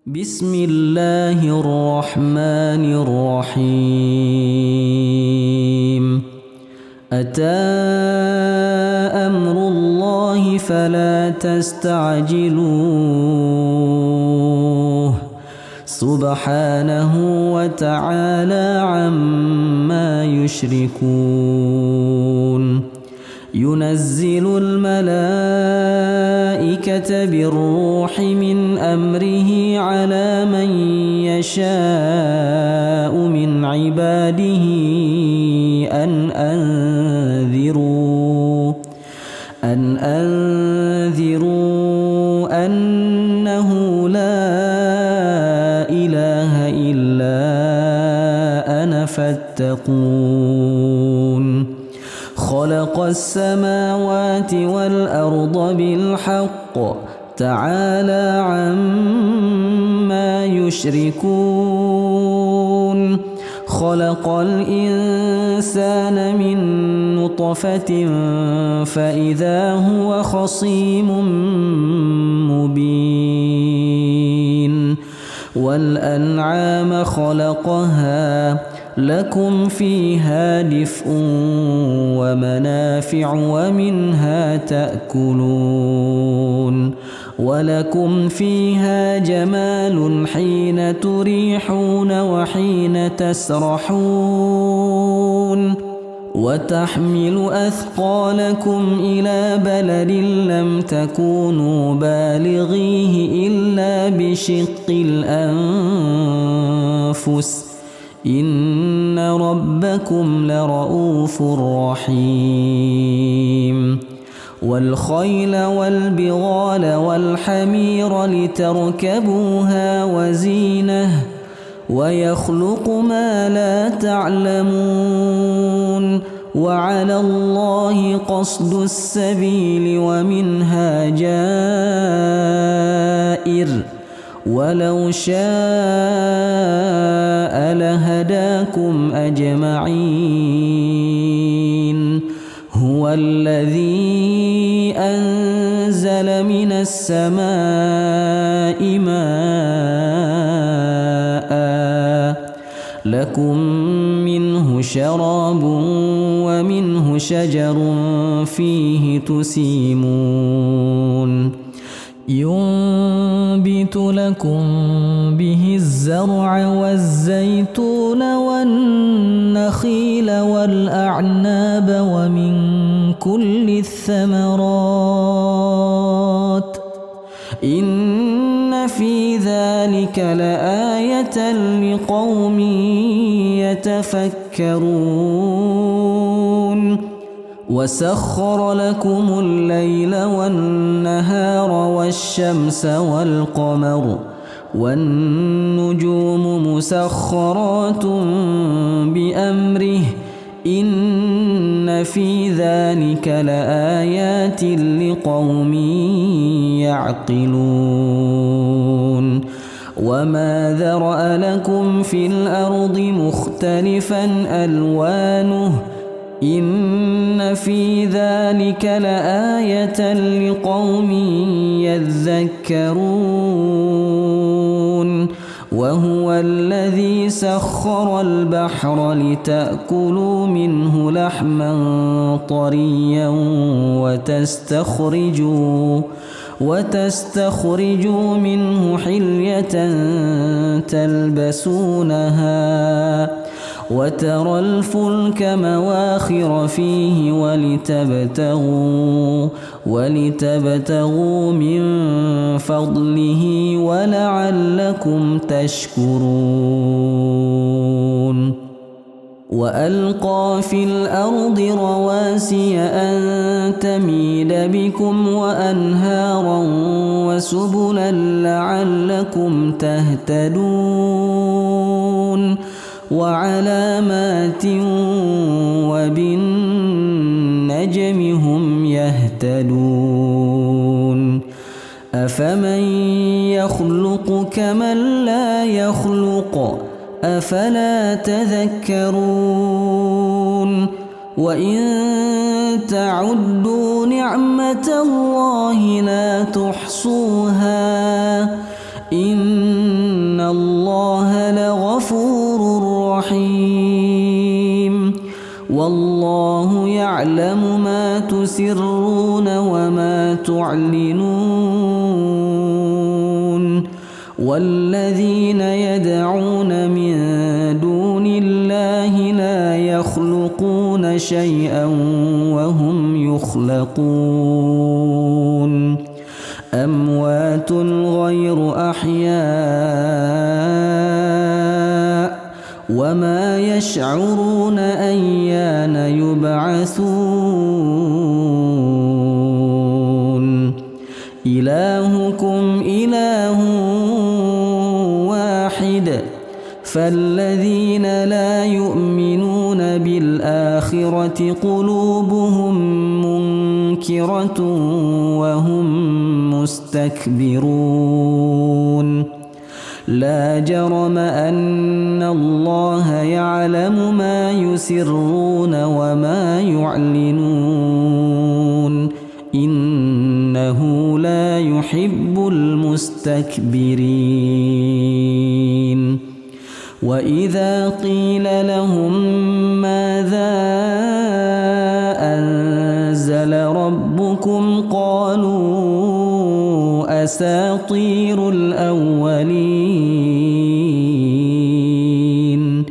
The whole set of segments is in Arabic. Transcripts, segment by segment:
بسم الله الرحمن الرحيم. أتى أمر الله فلا تستعجلوه سبحانه وتعالى عما يشركون. ينزل الملائكة بالروح من أمره على من يشاء من عباده أن أنذروا أنه لا إله إلا أنا فاتقون. خلق السماوات والأرض بالحق تعالى عما يشركون. خلق الإنسان من نطفة فإذا هو خصيم مبين. والأنعام خلقها لكم فيها دفء ومنافع ومنها تأكلون. ولكم فيها جمال حين تريحون وحين تسرحون. وتحمل أثقالكم إلى بلد لم تكونوا بالغيه إلا بشق الأنفس إن ربكم لرؤوف رحيم. والخيل والبغال والحمير لتركبوها وزينة ويخلق ما لا تعلمون. وعلى الله قصد السبيل ومنها جائر ولو شاء لهداكم أجمعين. هو الذي أنزل من السماء ماء لكم منه شراب ومنه شجر فيه تسيمون. ينبت لكم به الزرع والزيتون والنخيل والأعناب ومن كل الثمرات إن في ذلك لآية لقوم يتفكرون. وسخر لكم الليل والنهار والشمس والقمر والنجوم مسخرات بأمره إن في ذلك لآيات لقوم يعقلون. وما ذرأ لكم في الأرض مختلفا ألوانه إن في ذلك لآية لقوم يذكرون. وهو الذي سخر البحر لتأكلوا منه لحما طريا وتستخرجوا منه حلية تلبسونها وترى الفلك مواخر فيه ولتبتغوا من فضله ولعلكم تشكرون. وألقى في الأرض رواسي أن تميد بكم وأنهارا وسبلا لعلكم تهتدون. وعلامات وبالنجم هم يهتدون. أفمن يخلق كمن لا يخلق أفلا تذكرون. وإن تعدوا نعمة الله لا تحصوها إن الله لغفور رحيم والله يعلم ما تسرون وما تعلنون والذين يدعون من دون الله لا يخلقون شيئا وهم يخلقون أموات غير أحياء وما يشعرون أيان يبعثون إلهكم إله واحد فالذين لا يؤمنون بالآخرة قلوبهم منكرة وهم مستكبرون لا جرم أن الله يعلم ما يسرون وما يعلنون إنه لا يحب المستكبرين وإذا قيل لهم ماذا أنزل ربكم قالوا أساطير الأولين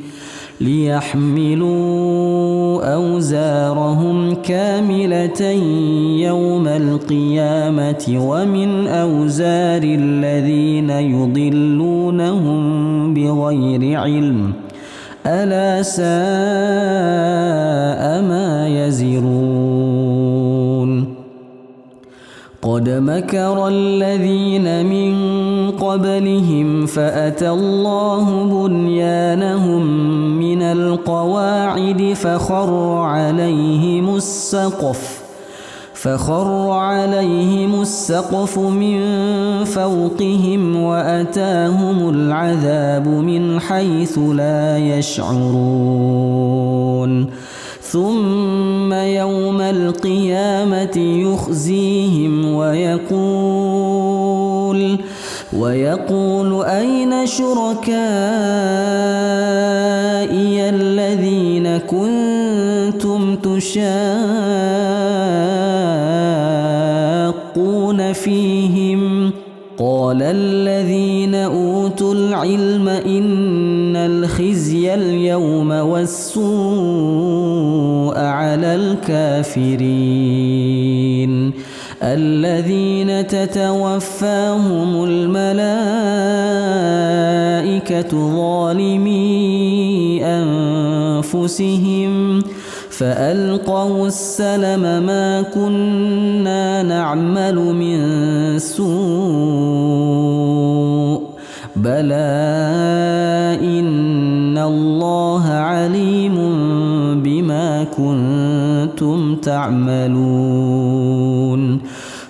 ليحملوا أوزارهم كاملة يوم القيامة ومن أوزار الذين يضلونهم بغير علم ألا ساء ما يزرون قد مكر الذين من قبلهم فأتى الله بنيانهم من القواعد فخر عليهم السقف من فوقهم وأتاهم العذاب من حيث لا يشعرون ثم يوم القيامة يخزيهم ويقول أين شركائي الذين كنتم تشاقون فيهم قال الذين أوتوا العلم إن الخزي اليوم والسوء على الكافرين الذين تتوفاهم الملائكة ظالمي أنفسهم فألقوا السلم ما كنا نعمل من سوء بلى إن الله عليم بما كنتم تعملون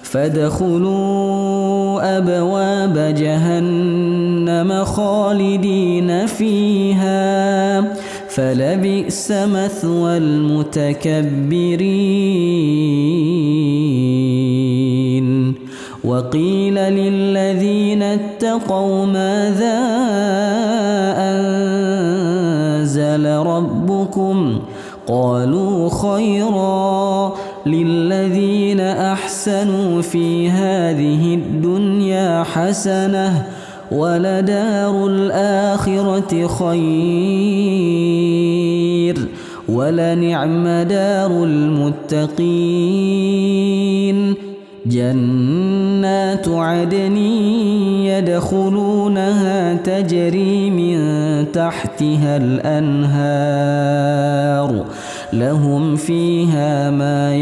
فادخلوا أبواب جهنم خالدين فيها فلبئس مثوى المتكبرين وقيل للذين اتقوا ماذا أنزل ربكم قالوا خيرا للذين أحسنوا في هذه الدنيا حسنة ولدار الآخرة خير ولنعم دار المتقين جنات عدن يدخلونها تجري من تحتها الأنهار لهم فيها ما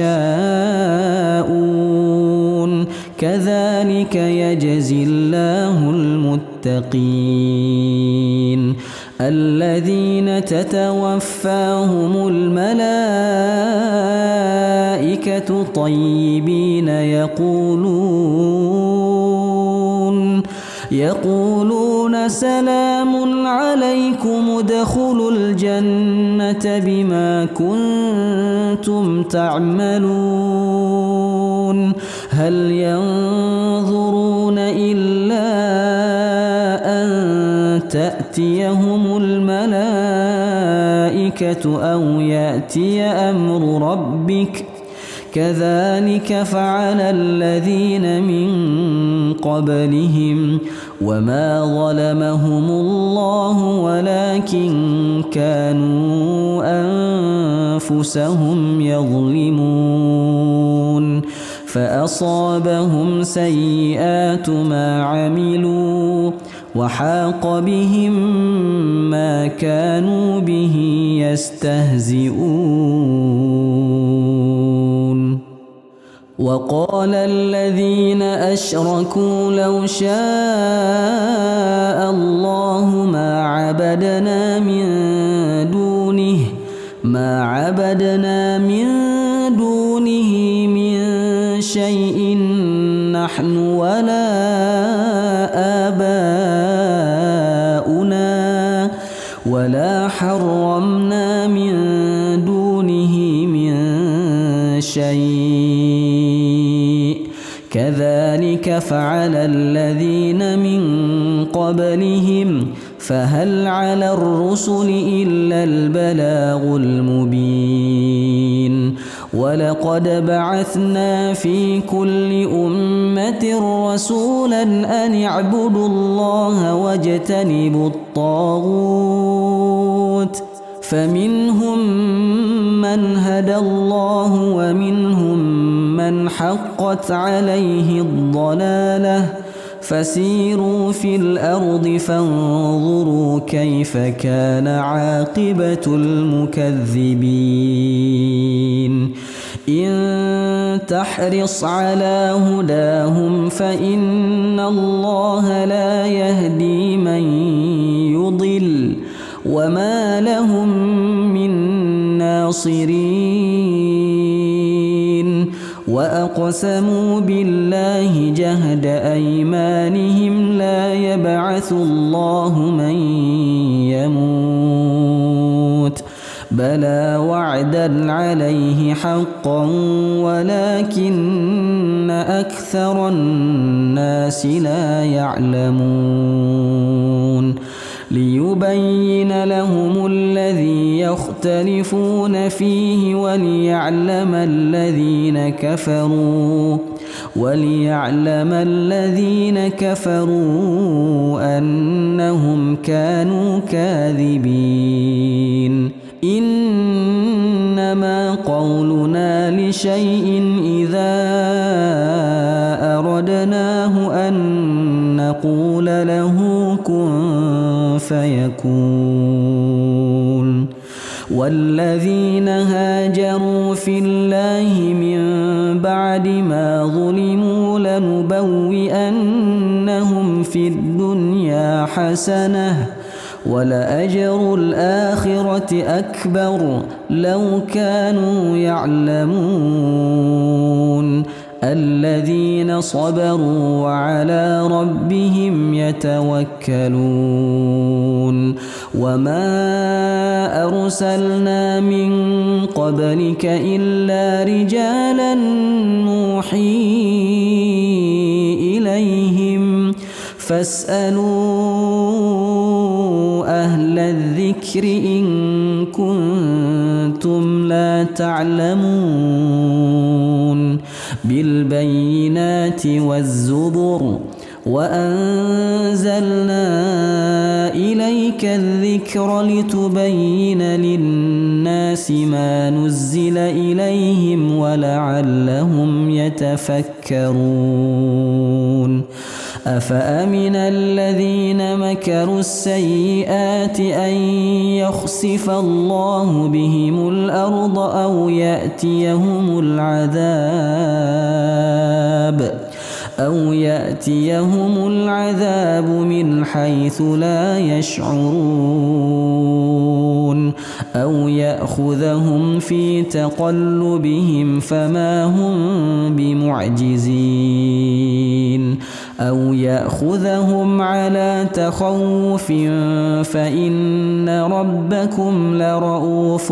يشاءون كذلك يجزي الله المتقين الذين تتوفاهم الملائكة طيبين يقولون سلام عليكم ادخلوا الجنة بما كنتم تعملون هل ينظرون إلا أن تأتيهم الملائكة أو يأتي أمر ربك كذلك فعل الذين من قبلهم وما ظلمهم الله ولكن كانوا أنفسهم يظلمون فأصابهم سيئات ما عملوا وحاق بهم ما كانوا به يستهزئون وقال الذين أشركوا لو شاء الله ما عبدنا من دونه من شيء نحن ولا آباؤنا ولا حرمنا من دونه من شيء كذلك فعل الذين من قبلهم فهل على الرسل إلا البلاغ المبين ولقد بعثنا في كل أمة رسولا أن اعبدوا الله واجتنبوا الطاغوت فمنهم من هدى الله ومنهم من حقت عليه الضلالة فسيروا في الأرض فانظروا كيف كان عاقبة المكذبين إن تحرص على هداهم فإن الله لا يهدي من يضل وما لهم من ناصرين وأقسموا بالله جهد أيمانهم لا يبعث الله من يموت بلى وعدا عليه حقا ولكن أكثر الناس لا يعلمون ليبين لهم الذي يختلفون فيه وليعلم الذين كفروا أنهم كانوا كاذبين إنما قولنا لشيء إذا أردناه أن نقول له كن فيكون والذين هاجروا في الله من بعد ما ظلموا لنبوئنهم في الدنيا حسنة ولأجر الآخرة أكبر لو كانوا يعلمون الذين صبروا وعلى ربهم يتوكلون وما أرسلنا من قبلك إلا رجالا نوحي إليهم فاسألوا أهل الذكر إن كنتم لا تعلمون بالبينات والزبر وأنزلنا إليك الذكر لتبين للناس ما نزل إليهم ولعلهم يتفكرون أفأمن الذين مكروا السيئات أن يخسف الله بهم الأرض أو يأتيهم العذاب من حيث لا يشعرون أو يأخذهم في تقلبهم فما هم بمعجزين أو يأخذهم على تخوف فإن ربكم لرؤوف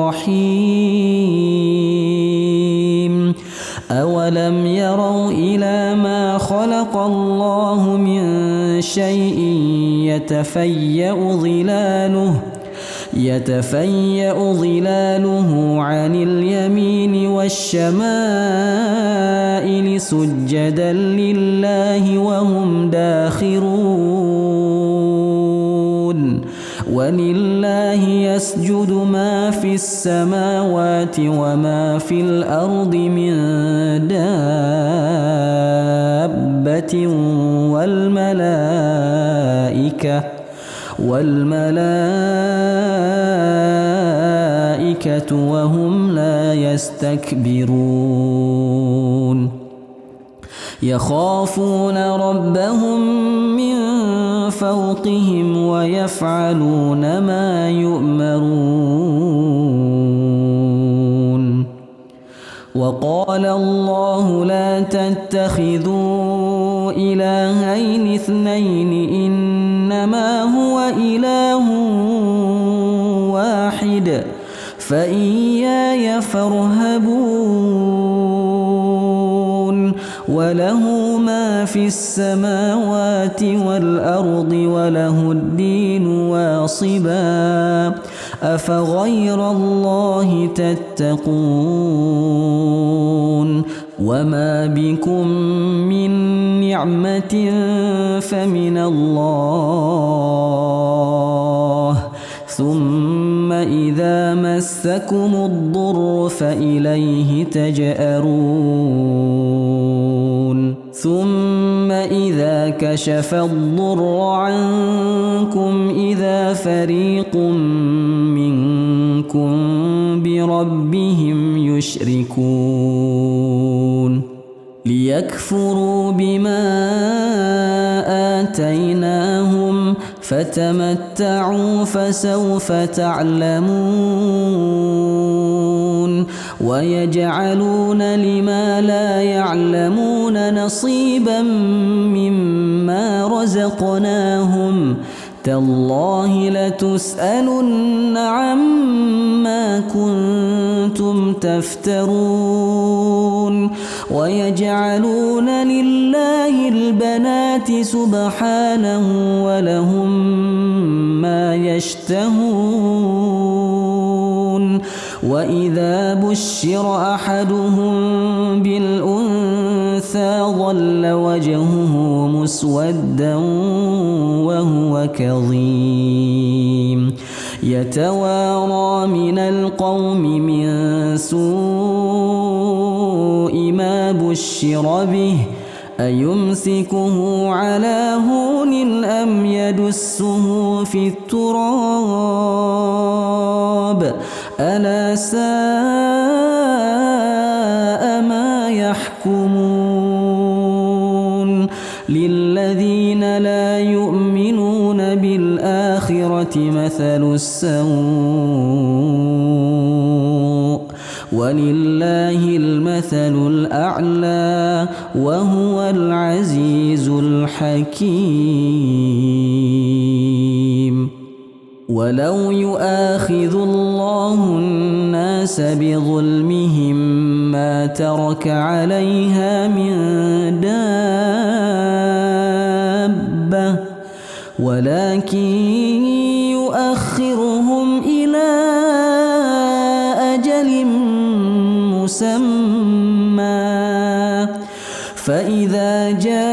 رحيم أولم يروا إلى ما خلق الله من شيء يتفيأ ظلاله عن اليمين والشمائل سجدا لله وهم داخرون ولله يسجد ما في السماوات وما في الأرض من دابة والملائكة وهم لا يستكبرون يخافون ربهم من فوقهم ويفعلون ما يؤمرون وقال الله لا تتخذوا إلهين اثنين إنما هو إله واحد فإياي فارهبون وله ما في السماوات والأرض وله الدين واصبا أفغير الله تتقون وما بكم من نعمة فمن الله ثم إذا مسكم الضر فإليه تجأرون ثم إذا كشف الضر عنكم إذا فريق منكم بربهم يشركون ليكفروا بما آتيناهم فتمتعوا فسوف تعلمون ويجعلون لما لا يعلمون نصيبا مما رزقناهم تالله لتسألن عما كنتم تفترون ويجعلون لله البنات سبحانه ولهم ما يشتهون وإذا بشر أحدهم بالأنثى ظل وجهه مسودا وهو كظيم يتوارى من القوم من سوء ما بشر به أيمسكه على هون أم يدسه في التراب ألا ساء ما يحكمون للذين لا يؤمنون بالآخرة مثل السوء ولله المثل الأعلى وهو العزيز الحكيم ولو يؤاخذ الله الناس بظلمهم ما ترك عليها من دابة ولكن يؤخرهم إلى أجل مسمى فإذا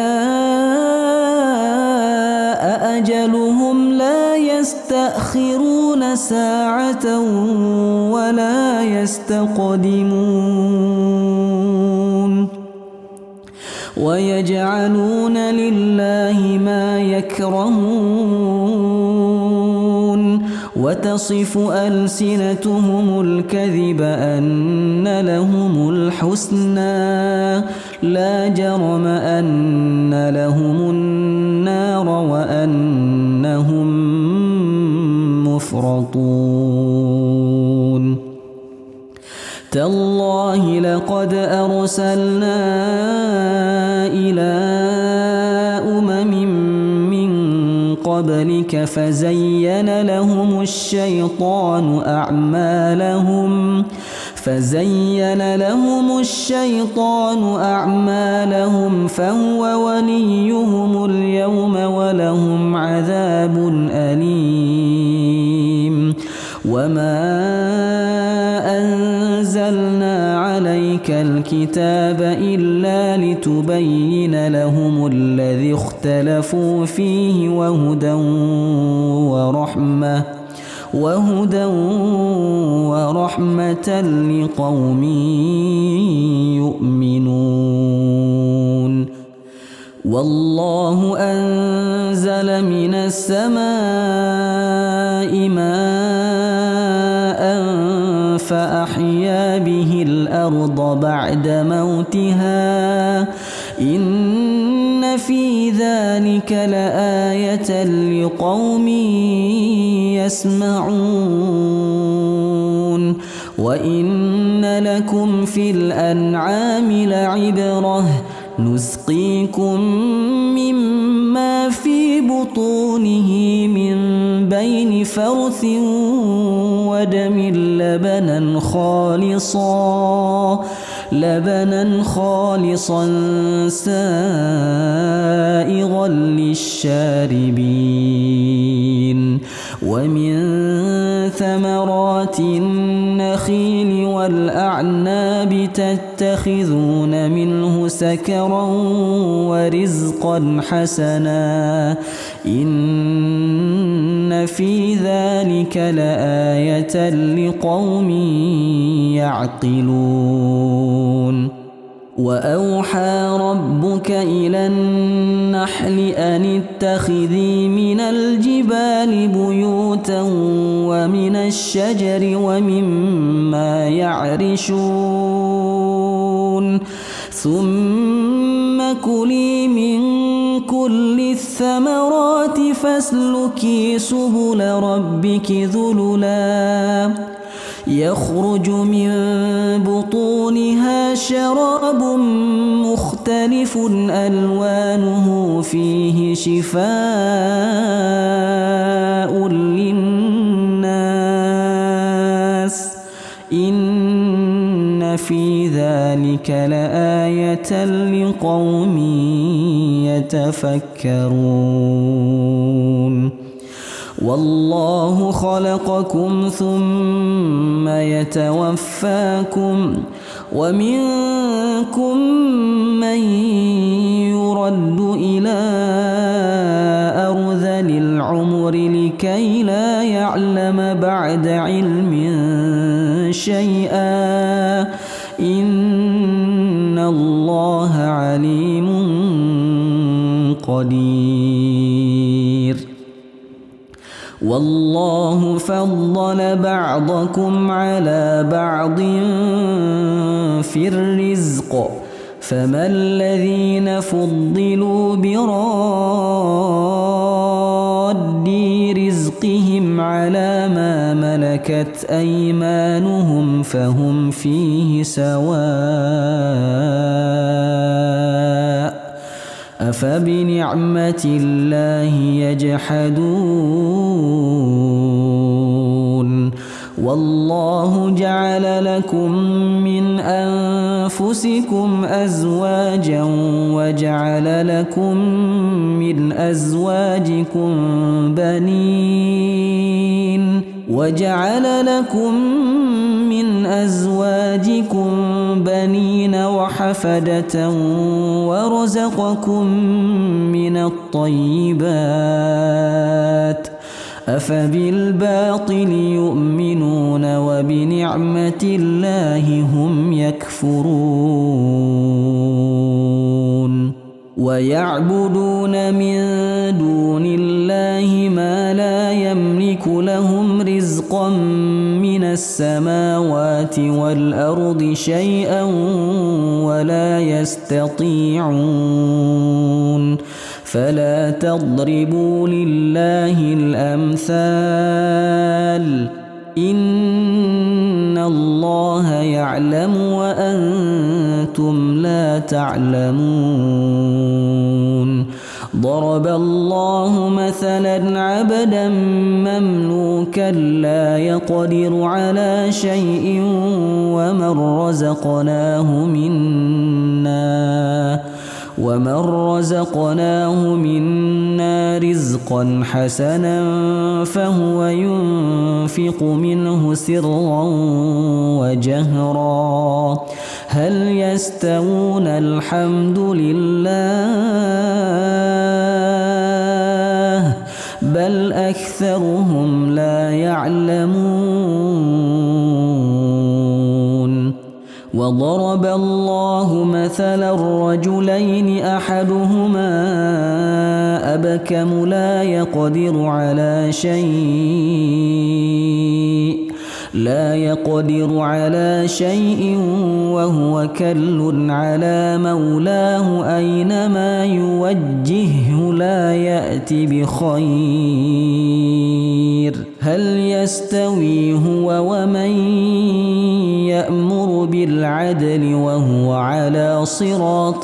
جاء أجلهم لا يستأخرون ساعة ولا يستقدمون ويجعلون لله ما يكرهون وتصف ألسنتهم الكذب أن لهم الحسنى لا جرم أن لهم النار وأنهم مفرطون تالله لقد أرسلنا إلى أمم من قبلك فزين لهم الشيطان أعمالهم فهو وليهم اليوم ولهم عذاب أليم. وما أنزلنا عليك الكتاب إلا لتبين لهم الذي اختلفوا فيه وهدى ورحمة لقوم يؤمنون. والله أنزل من السماء ماء فأحيا به الأرض بعد موتها إن في ذلك لآية لقوم يسمعون. وإن لكم في الأنعام لعبرة نسقيكم مما في بطونه من بين فرث ودم لبنا خالصا سائغا للشاربين. ومن ثمرات النخيل والأعناب تتخذون منه سكرا ورزقا حسنا إن في ذلك لآية لقوم يعقلون. وأوحى ربك إلى النحل أن اتخذي من الجبال بيوتا ومن الشجر ومما يعرشون ثم كلي من كل الثمرات فاسلكي سبل ربك ذللا يخرج من بطونها شراب مختلف ألوانه فيه شفاء للناس إن في ذلك لآية لقوم يتفكرون. والله خلقكم ثم يتوفاكم ومنكم من يرد إلى أرذل العمر لكي لا يعلم بعد علم شيئا إن الله عليم قدير. والله فضل بعضكم على بعض في الرزق فما الذين فضلوا براد رزقهم على ما ملكت أيمانهم فهم فيه سواء أفبنعمة الله يجحدون. والله جعل لكم من أنفسكم أزواجا وجعل لكم من أزواجكم بنين وحفدة ورزقكم من الطيبات أفبالباطل يؤمنون وبنعمة الله هم يكفرون. ويعبدون من دون الله ما لا يملك لهم رزقا من السماوات والأرض شيئا ولا يستطيعون فلا تضربوا لله الأمثال إن الله يعلم وأنتم لا تعلمون. ضرب الله مثلا عبدا مملوكا لا يقدر على شيء ومن رزقناه منا رزقا حسنا فهو ينفق منه سرا وجهرا هل يستوون؟ الحمد لله بل أكثرهم لا يعلمون. وضرب الله مثلا الرجلين أحدهما أبكم لا يقدر على شيء وهو كل على مولاه أينما يوجهه لا يأتي بخير هل يستوي هو ومن يأمر بالعدل وهو على صراط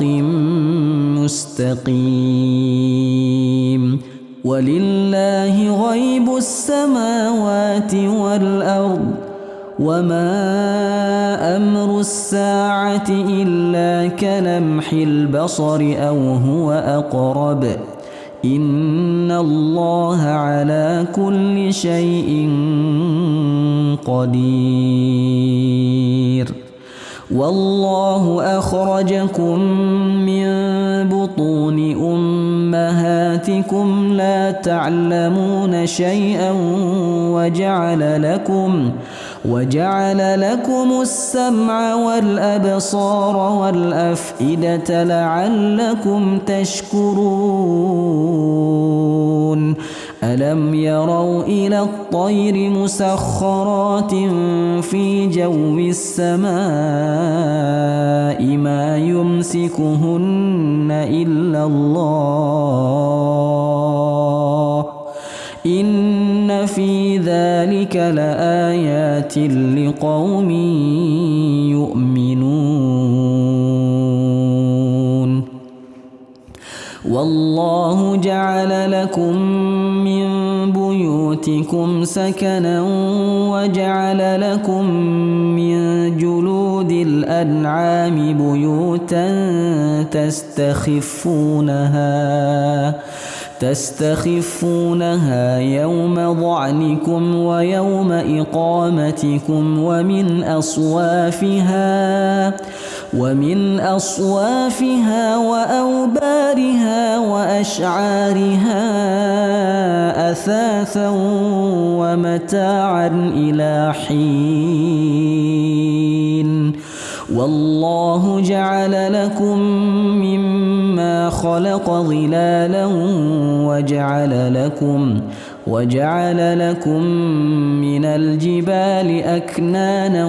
مستقيم. ولله غيب السماوات والأرض وما أمر الساعة إلا كلمح البصر أو هو أقرب إن الله على كل شيء قدير. والله أخرجكم من بطون أمهاتكم لا تعلمون شيئا وجعل لكم السمع والأبصار والأفئدة لعلكم تشكرون. ألم يروا إلى الطير مسخرات في جو السماء ما يمسكهن إلا الله إن في ذلك لآيات لقوم يؤمنون. والله جعل لكم من بيوتكم سكنا وجعل لكم من جلود الأنعام بيوتا تستخفونها يوم ضعنكم ويوم إقامتكم ومن أصوافها وأوبارها وأشعارها أثاثا ومتاعا إلى حين. والله جعل لكم مما خلق ظلالا وجعل لكم من الجبال أكنانا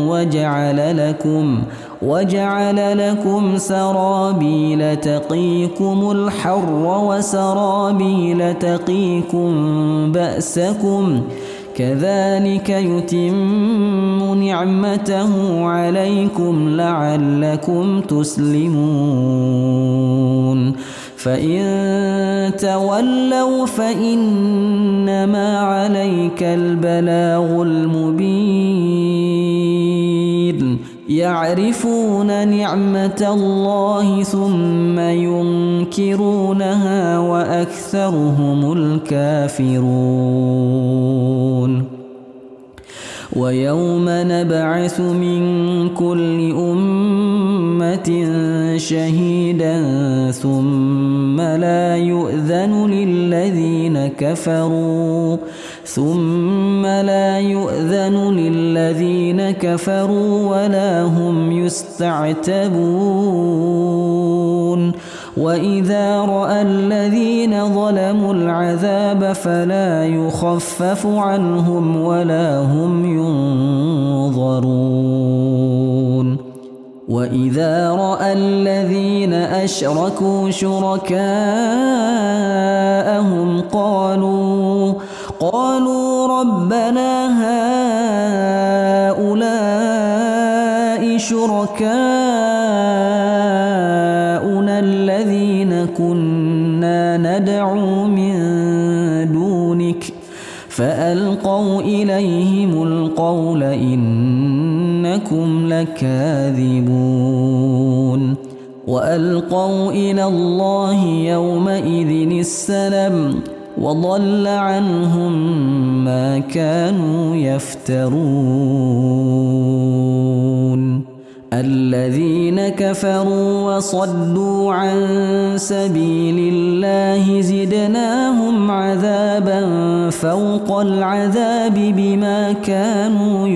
وجعل لكم سرابيل تقيكم الحر وسرابيل تقيكم بأسكم كذلك يتم نعمته عليكم لعلكم تسلمون. فإن تولوا فإنما عليك البلاغ المبين. يعرفون نعمة الله ثم ينكرونها وأكثرهم الكافرون. ويوم نبعث من كل أمة شهيدا ثم لا يؤذن للذين كفروا ولا هم يستعتبون. وإذا رأى الذين ظلموا العذاب فلا يخفف عنهم ولا هم ينظرون. وإذا رأى الذين أشركوا شركاءهم قالوا ربنا هؤلاء شركاؤنا الذين كنا ما ندعو من دونك فألقوا إليهم القول إنكم لكاذبون وألقوا إلى الله يومئذ السلم وضل عنهم ما كانوا يفترون الذين كفروا وصدوا عن سبيل الله زدناهم عذابا فوق العذاب بما كانوا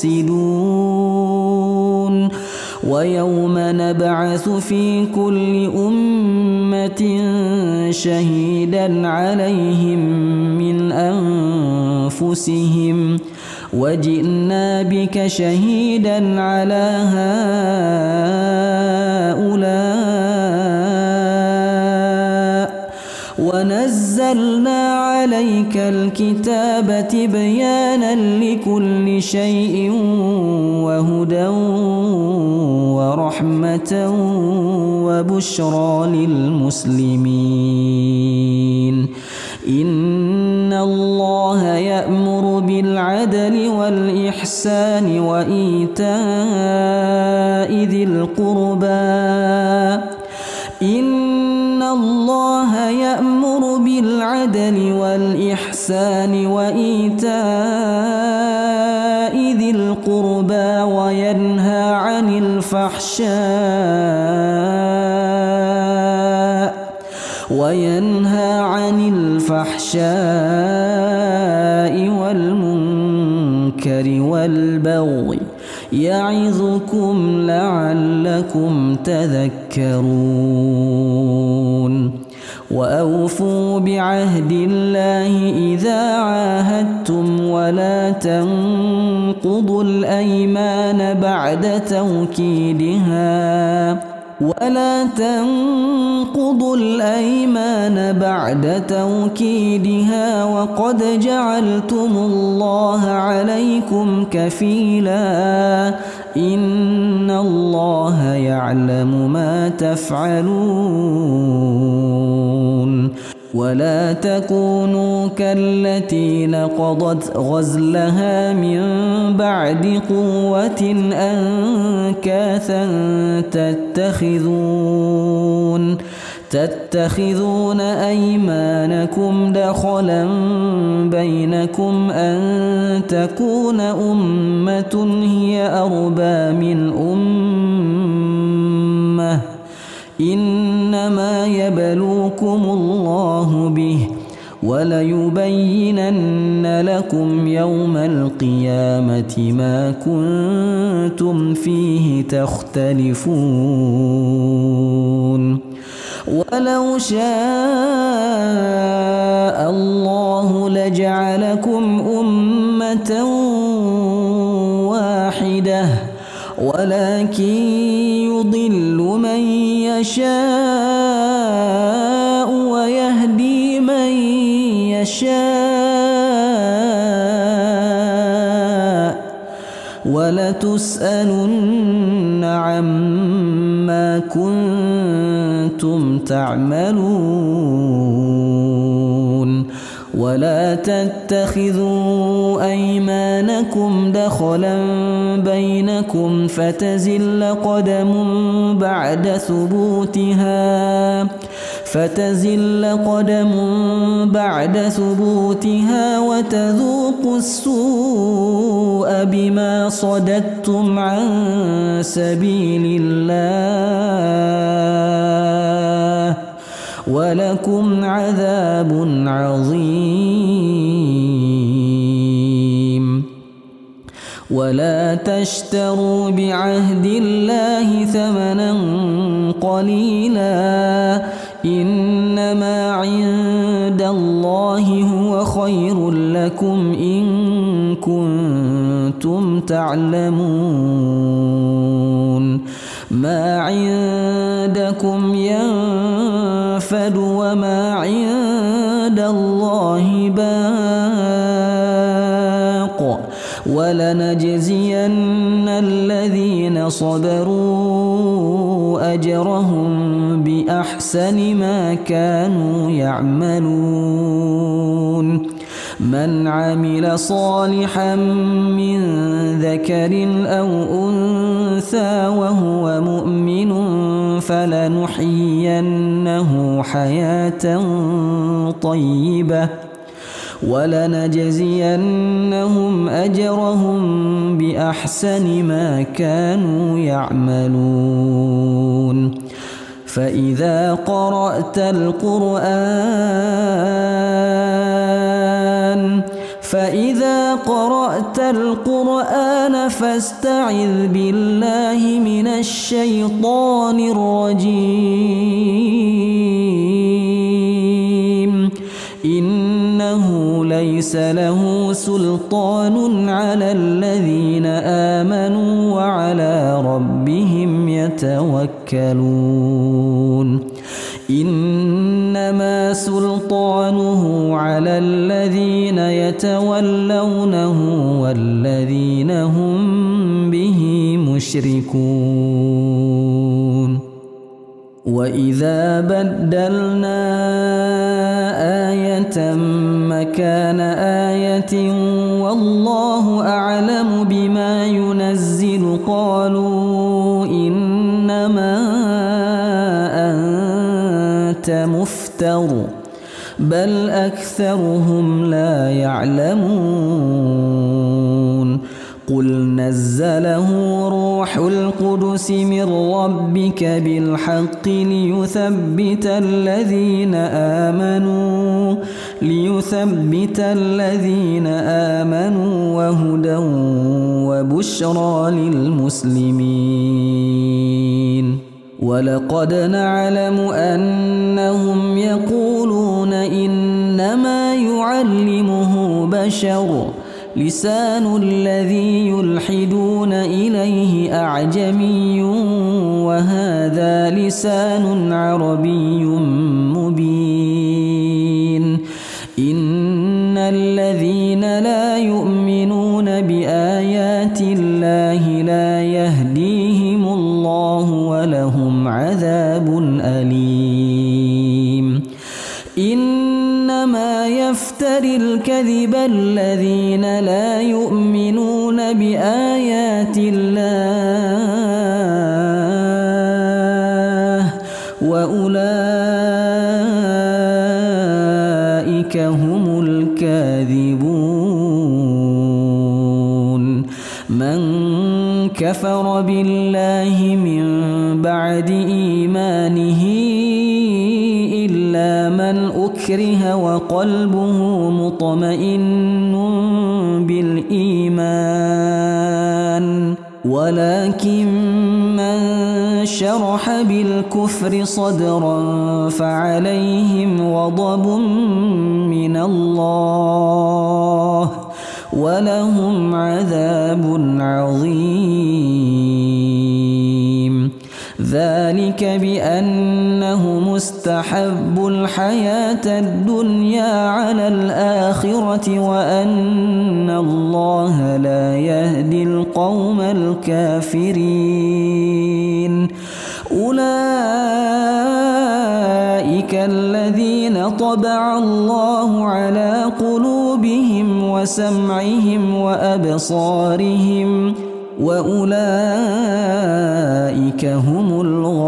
يفسدون ويوم نبعث في كل أمة شهيدا عليهم من أنفسهم وجئنا بك شهيدا على هؤلاء ونزلنا عليك الكتاب تبيانا لكل شيء وهدى ورحمة وبشرى للمسلمين إن الله يأمر بالعدل والإحسان وإيتاء ذي القربى إن الله يأمر بالعدل والإحسان وإيتاء ذي القربى وينهى عن الفحشاء والمنكر والبغي يعظكم لعلكم تذكرون وأوفوا بعهد الله إذا عاهدتم ولا تنقضوا الأيمان بعد توكيدها وقد جعلتم الله عليكم كفيلا إن الله يعلم ما تفعلون ولا تكونوا كالتي نقضت غزلها من بعد قوة أنكاثا تتخذون أيمانكم دخلا بينكم أن تكون أمة هي أربى من أمة إنما يبلوكم الله به وليبينن لكم يوم القيامة ما كنتم فيه تختلفون ولو شاء الله لجعلكم أمة واحدة ولكن يضل من يشاء ويهدي من يشاء ولتسألن عما كنتم تعملون ولا تتخذوا أيمانكم دخلا بينكم فتزل قدم بعد ثبوتها وتذوقوا السوء بما صددتم عن سبيل الله ولكم عذاب عظيم ولا تشتروا بعهد الله ثمنا قليلا إنما عند الله هو خير لكم إن كنتم تعلمون ما عندكم ينفد وما عند الله باق ولنجزين الذين صبروا أجرهم بأحسن ما كانوا يعملون من عمل صالحا من ذكر أو أنثى وهو مؤمن فلنحيينه حياة طيبة ولنجزينهم أجرهم بأحسن ما كانوا يعملون فإذا قرأت القرآن فاستعذ بالله من الشيطان الرجيم إنه ليس له سلطان على الذين آمنوا وعلى ربهم يتوكلون إنما سلطانه على الذين يتولونه والذين هم به مشركون وإذا بدلنا آية مكان آية والله أعلم بما ينزل قالوا إنما أنت مفتر بل أكثرهم لا يعلمون قل نزله روح القدس من ربك بالحق ليثبت الذين آمنوا وهدى وبشرى للمسلمين ولقد نعلم أنهم يقولون إنما يعلمه بشر لسان الذي يلحدون إليه أعجمي وهذا لسان عربي مبين إن الذين لا يؤمنون بآيات الله لا يهديهم الله ولهم عذاب أليم إنما يفتري الكذب الذين لا يؤمنون بآيات الله وأولئك هم الكاذبون من كفر بالله من بعد إيمانه إلا من أكره وقلبه مطمئن بالإيمان ولكن من شرح بالكفر صدرا فعليهم غضب من الله ولهم عذاب عظيم ذلك بأنه مستحب الحياة الدنيا على الآخرة وأن الله لا يهدي القوم الكافرين أولئك الذين طبع الله على قلوبهم وسمعهم وأبصارهم وأولئك هم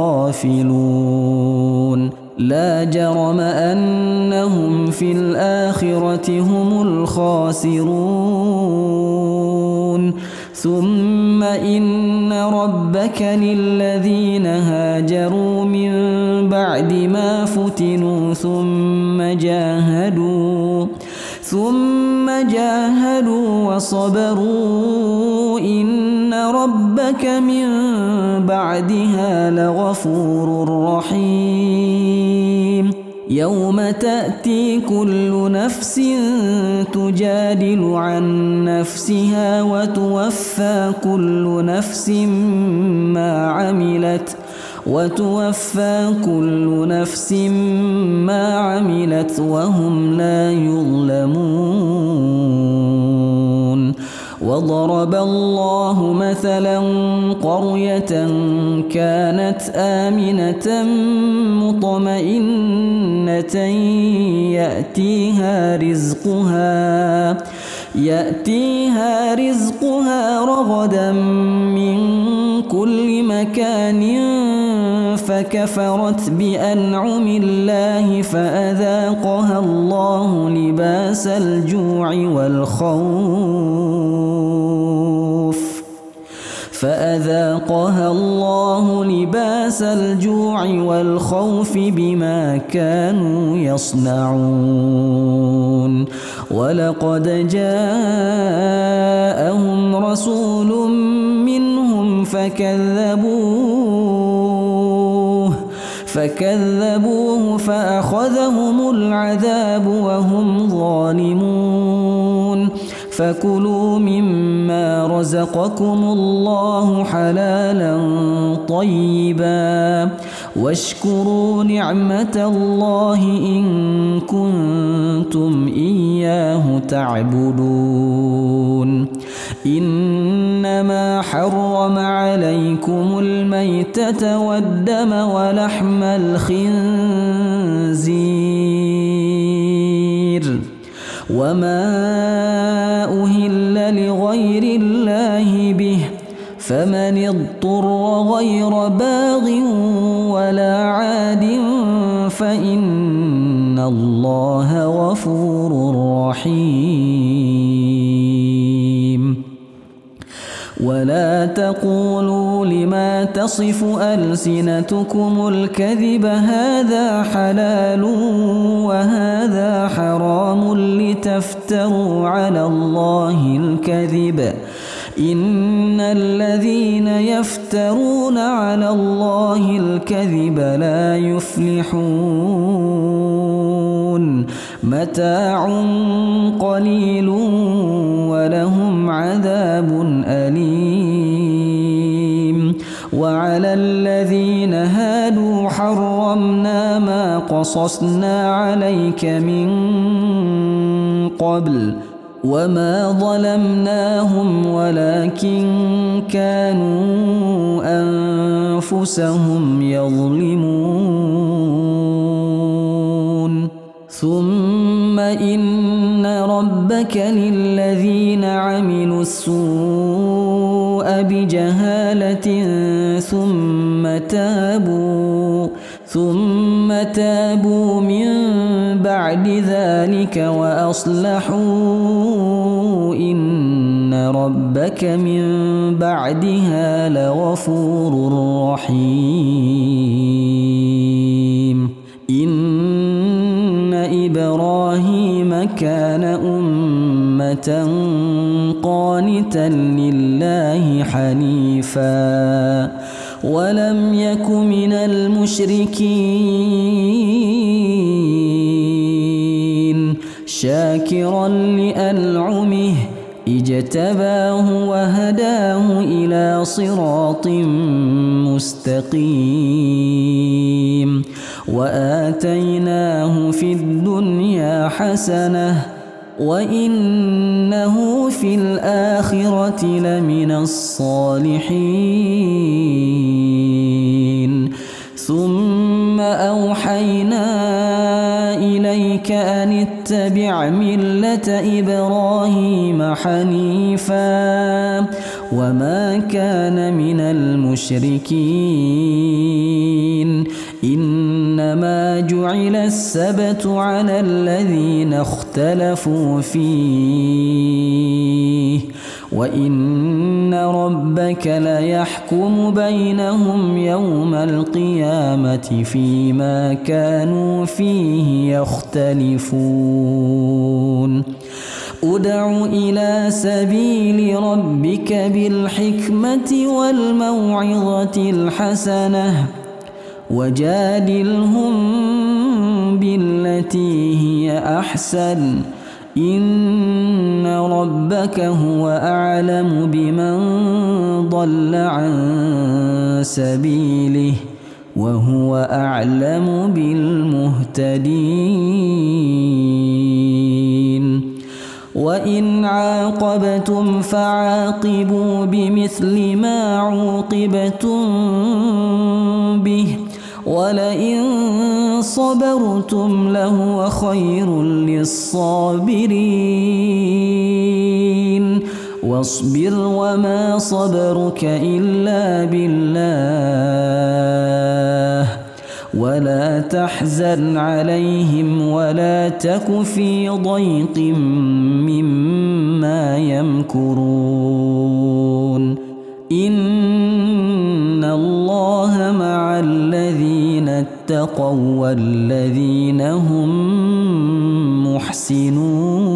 الغافلون لا جرم أنهم في الآخرة هم الخاسرون ثم إن ربك للذين هاجروا من بعد ما فتنوا ثم جاهدوا وصبروا إن ربك من بعدها لغفور رحيم يوم تأتي كل نفس تجادل عن نفسها وتوفى كل نفس ما عملت وهم لا يظلمون وضرب الله مثلا قرية كانت آمنة مطمئنة يأتيها رزقها رغدا من كل مكان فكفرت بأنعم الله فأذاقها الله لباس الجوع والخوف بما كانوا يصنعون ولقد جاءهم رسول منهم فكذبوه فأخذهم العذاب وهم ظالمون فكلوا مما رزقكم الله حلالا طيبا واشكروا نعمة الله إن كنتم إياه تعبدون إنما حرم عليكم الميتة والدم ولحم الخنزير وما أهل لغير الله به فمن اضطر غير باغ ولا عاد فإن الله غفور رحيم ولا تقولوا لما تصف ألسنتكم الكذب هذا حلال وهذا حرام لتفتروا على الله الكذب إن الذين يفترون على الله الكذب لا يفلحون متاع قليل ولهم عذاب أليم وعلى الذين هادوا حرمنا ما قصصنا عليك من قبل وما ظلمناهم ولكن كانوا أنفسهم يظلمون ثم إن ربك للذين عملوا السوء بجهالة ثم تابوا من بعد ذلك وأصلحوا إن ربك من بعدها لغفور رحيم إن إبراهيم كان أمة قانتا لله حنيفا ولم يك من المشركين شاكرا لأنعمه اجتباه وهداه إلى صراط مستقيم وآتيناه في الدنيا حسنة وإنه في الآخرة لمن الصالحين ثم أوحينا إليك أن اتبع ملة إبراهيم حنيفا وما كان من المشركين إنما جعل السبت على الذين اختلفوا فيه وإن ربك ليحكم بينهم يوم القيامة فيما كانوا فيه يختلفون ادع إلى سبيل ربك بالحكمة والموعظة الحسنة وجادلهم بالتي هي أحسن إن ربك هو أعلم بمن ضل عن سبيله وهو أعلم بالمهتدين وإن عاقبتم فعاقبوا بمثل ما عوقبتم به ولئن صبرتم لهو خير للصابرين واصبر وما صبرك إلا بالله ولا تحزن عليهم ولا تك في ضيق مما يمكرون إن الله مع الذين اتقوا والذين هم محسنون